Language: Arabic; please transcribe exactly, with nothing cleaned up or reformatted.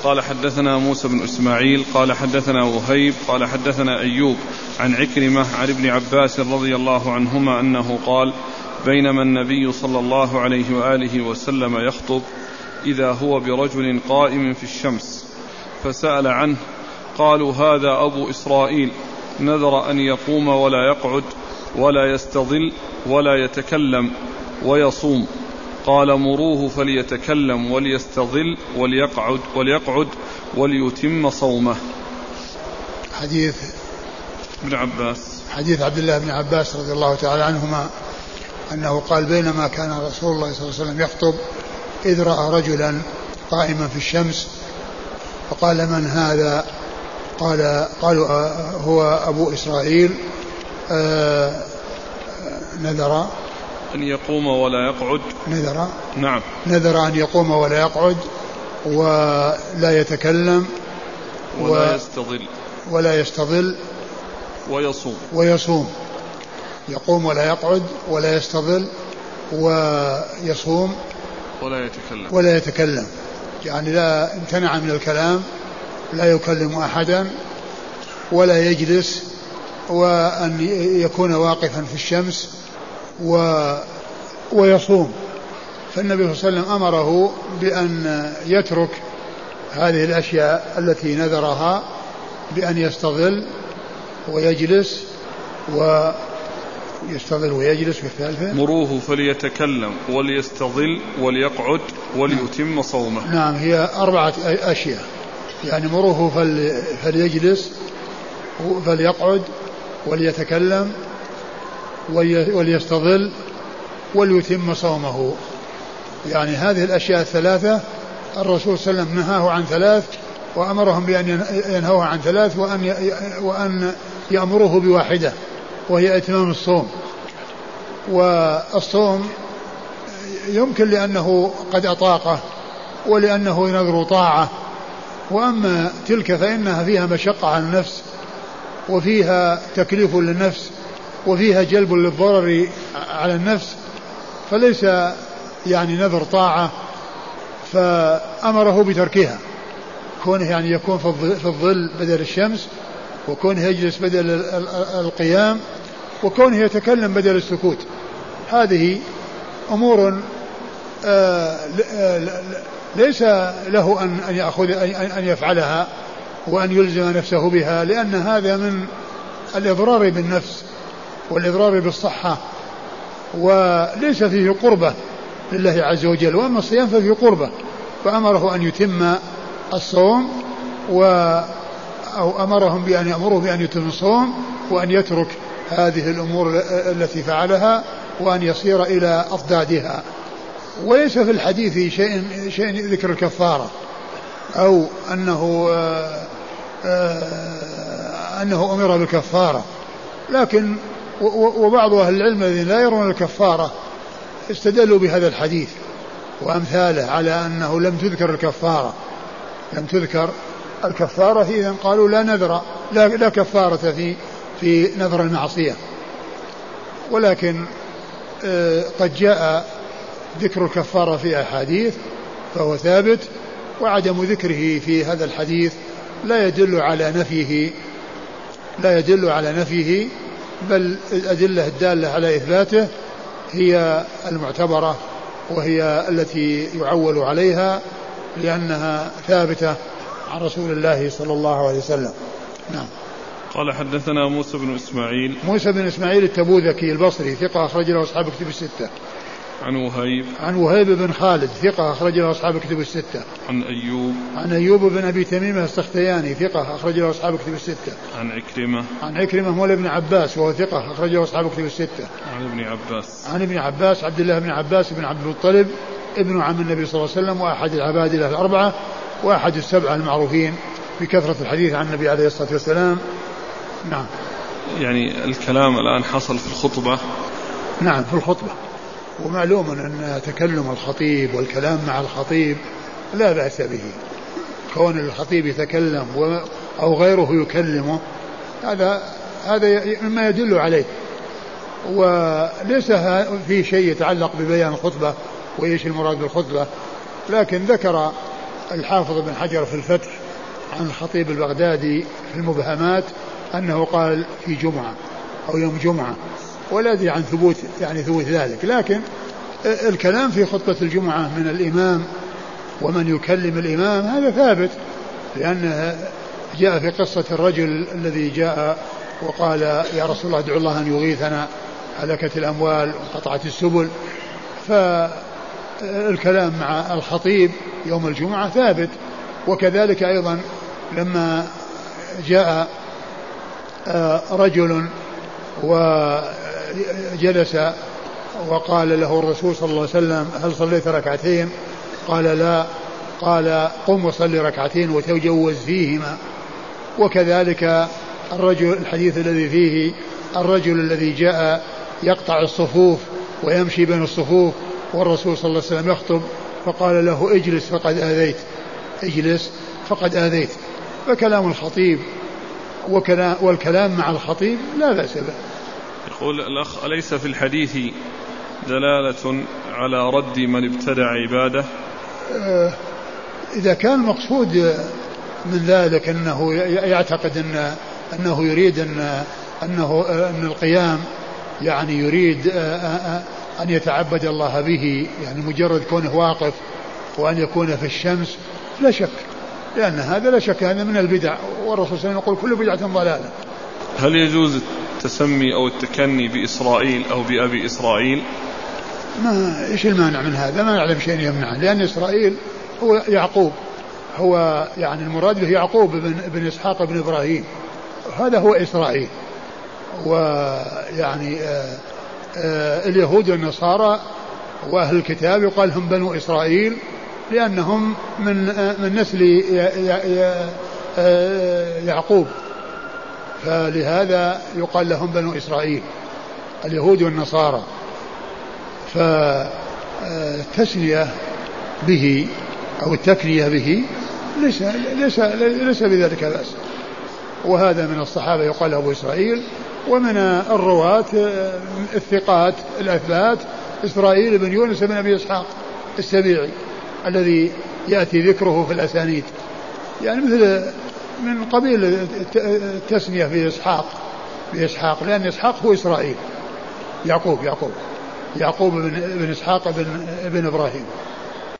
قال حدثنا موسى بن إسماعيل قال حدثنا وهيب قال حدثنا أيوب عن عكرمة عن ابن عباس رضي الله عنهما أنه قال بينما النبي صلى الله عليه وآله وسلم يخطب إذا هو برجل قائم في الشمس فسأل عنه قالوا هذا أبو إسرائيل نذر أن يقوم ولا يقعد ولا يستظل ولا يتكلم ويصوم قال مروه فليتكلم وليستظل وليقعد وليقعد وليتم صومه. حديث ابن عباس حديث عبد الله بن عباس رضي الله تعالى عنهما أنه قال بينما كان رسول الله صلى الله عليه وسلم يخطب إذ رأى رجلا قائما في الشمس فقال من هذا؟ قال قالوا هو أبو إسرائيل آه نذر أن يقوم ولا يقعد نذر نعم نذر أن يقوم ولا يقعد ولا يتكلم ولا يستظل ولا يستظل ويصوم ويصوم يقوم ولا يقعد ولا يستظل ويصوم ولا يتكلم ولا يتكلم يعني لا امتنع من الكلام لا يكلم أحدا ولا يجلس وأن يكون واقفا في الشمس و ويصوم. فالنبي صلى الله عليه وسلم أمره بأن يترك هذه الأشياء التي نذرها بأن يستظل ويجلس ويستظل ويجلس والثالثة مروه فليتكلم وليستظل وليقعد وليتم صومه. نعم هي أربعة أشياء يعني مروه فل... فليجلس فليقعد وليتكلم ولي... وليستظل وليتم صومه. يعني هذه الأشياء الثلاثة الرسول صلى الله عليه وسلم نهاه عن ثلاث وأمرهم بأن ينهوه عن ثلاث وأن ي... وأن يأمروه بواحدة وهي إتمام الصوم. والصوم يمكن لأنه قد أطاقه ولأنه ينذر طاعة، وأما تلك فإنها فيها مشقة على النفس وفيها تكليف للنفس وفيها جلب للضرر على النفس، فليس يعني نذر طاعة فأمره بتركها، كونه يعني يكون في الظل بدل الشمس، وكونه يجلس بدل القيام، وكونه يتكلم بدل السكوت. هذه أمور ليس له أن يأخذ أن يفعلها وأن يلزم نفسه بها، لأن هذا من الإضرار بالنفس والإضرار بالصحة، وليس فيه قربة لله عز وجل. وأما الصيام ففيه قربة، فأمره أن يتم الصوم و أو أمرهم بأن يأمروه بأن يتم الصوم وأن يترك هذه الأمور التي فعلها وأن يصير إلى أضدادها. وليس في الحديث شيء شيء ذكر الكفارة أو أنه آآ آآ أنه أمر بالكفارة، لكن وبعض أهل العلم الذين لا يرون الكفارة استدلوا بهذا الحديث وأمثاله على أنه لم تذكر الكفارة لم تذكر الكفارة إذن قالوا لا نذر لا, لا كفارة في في نذر المعصية. ولكن قد جاء ذكر الكفارة في أحاديث فهو ثابت، وعدم ذكره في هذا الحديث لا يدل على نفيه لا يدل على نفيه بل الأدلة الدالة على إثباته هي المعتبرة وهي التي يعول عليها لأنها ثابتة عن رسول الله صلى الله عليه وسلم. نعم. قال حدثنا موسى بن إسماعيل موسى بن إسماعيل التبوذكي البصري ثقة أخرج له أصحاب كتب الستة. عن وهيب عن وهيب بن خالد ثقة أخرج له أصحاب كتب الستة. عن أيوب عن أيوب بن أبي تميمة السختياني ثقة أخرج له أصحاب كتب الستة. عن عكرمة عن عكرمة مولى ابن عباس وهو ثقة أخرج له أصحاب كتب الستة. عن ابن عباس عن ابن عباس عبد الله بن عباس بن عبد المطلب ابن عم النبي صلى الله عليه وسلم وأحد العبادلة الأربعة وأحد السبعة المعروفين بكثرة الحديث عن النبي عليه الصلاة والسلام. نعم. يعني الكلام الآن حصل في الخطبة. نعم في الخطبة، ومعلوم أن تكلم الخطيب والكلام مع الخطيب لا بأس به، كون الخطيب يتكلم أو غيره يكلمه هذا هذا مما يدل عليه، وليس في شيء يتعلق ببيان الخطبة وإيش المراد بالخطبة، لكن ذكر الحافظ بن حجر في الفتح عن الخطيب البغدادي في المبهمات أنه قال في جمعة أو يوم جمعة، ولا أدري عن ثبوت يعني ثبوت ذلك، لكن الكلام في خطبة الجمعة من الإمام ومن يكلم الإمام هذا ثابت، لأنه جاء في قصة الرجل الذي جاء وقال يا رسول الله ادعو الله أن يغيثنا، هلكت الأموال وقطعت السبل. فالكلام مع الخطيب يوم الجمعة ثابت. وكذلك أيضا لما جاء رجل وجلس وقال له الرسول صلى الله عليه وسلم هل صليت ركعتين؟ قال لا. قال قم وصلي ركعتين وتجوز فيهما. وكذلك الرجل الحديث الذي فيه الرجل الذي جاء يقطع الصفوف ويمشي بين الصفوف والرسول صلى الله عليه وسلم يخطب فقال له اجلس فقد آذيت، اجلس فقد آذيت. فكلام الخطيب وكلام والكلام مع الخطيب لا بأس به. يقول الأخ أليس في الحديث دلالة على رد من ابتدع عبادة؟ آه إذا كان المقصود من ذلك أنه يعتقد أن أنه يريد أن أنه أن القيام يعني يريد أن يتعبد الله به، يعني مجرد كونه واقف وأن يكون في الشمس لا شك، لأن هذا لا شك هذا من البدع، والرسول صلى الله عليه وسلم يقول كل بدعة ضلالة. هل يجوز التسمي أو التكني بإسرائيل أو بأبي إسرائيل؟ ما إيش المانع من هذا؟ ما نعلم شيء يمنع، لأن إسرائيل هو يعقوب، هو يعني المراد به يعقوب بن, بن إسحاق بن إبراهيم، هذا هو إسرائيل. ويعني آآ آآ اليهود والنصارى وأهل الكتاب يقال هم بنو إسرائيل لأنهم من من نسل يعقوب، فلهذا يقال لهم بنو إسرائيل اليهود والنصارى. فالتسنية به أو التكنية به ليس ليس ليس بذلك بأس. وهذا من الصحابة يقال أبو إسرائيل، ومن الرواة الثقات الأثبات إسرائيل بن يونس بن أبي إسحاق السبيعي الذي يأتي ذكره في الأسانيد، يعني مثل من قبيل التسمية في إسحاق بإسحاق، لأن إسحاق هو إسرائيل، يعقوب يعقوب يعقوب بن, بن إسحاق بن, بن إبراهيم.